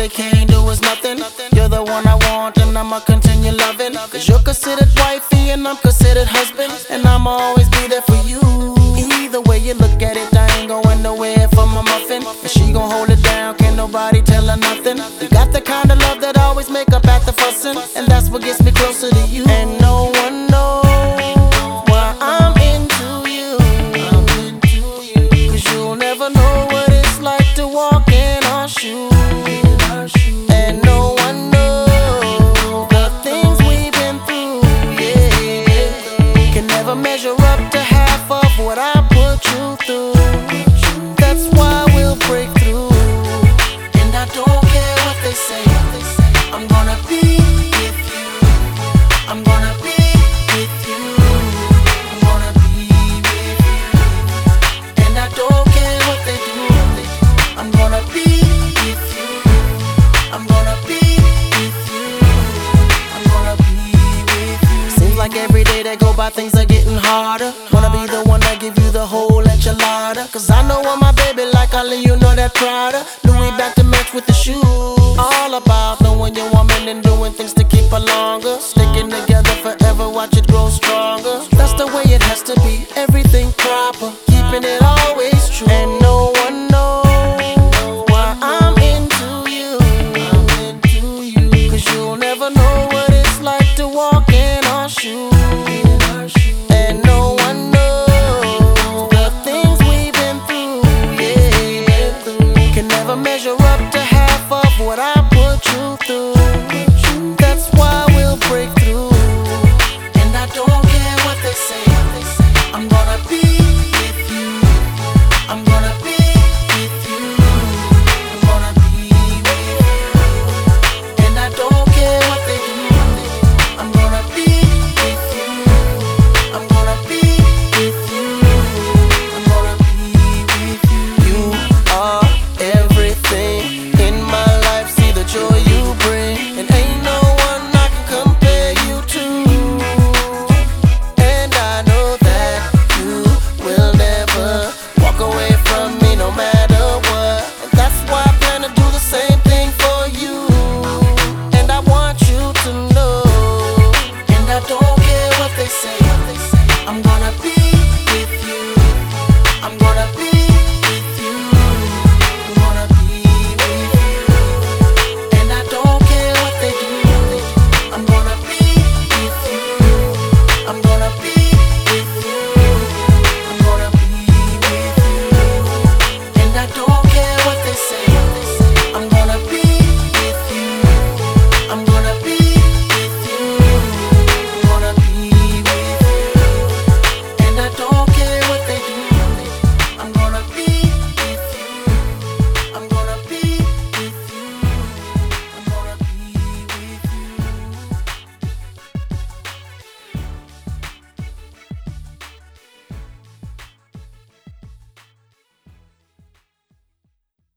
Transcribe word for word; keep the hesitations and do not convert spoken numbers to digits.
they can't do is nothing. You're the one I want and I'ma continue loving. Cause you're considered wifey and I'm considered husband. And I'ma always be there for you. Either way you look at it, I ain't going nowhere for my muffin. And she gon' hold it down, can't nobody tell her nothing. You got the kind of love that always make up after fussing. And that's what gets me closer to you. And no one knows why I'm into you. Cause you'll never know what it's like to walk in our shoes. And no one knows the things we've been through, yeah. Can never measure up to half of what I put you through. That's why we'll break through. And I don't care what they say, I'm gonna be with you. I'm gonna be with you. I'm gonna be with you. And I don't care what they do, I'm gonna be with you. I'm gonna be with you. I'm gonna be with you. Seems like every day that go by things are getting harder. Wanna be the one that give you the whole enchilada. Cause I know I'm my baby like Ali, you know that Prada. Louis back to match with the shoes. All about knowing your woman and doing things to keep her longer. Sticking together forever, watch it grow strong.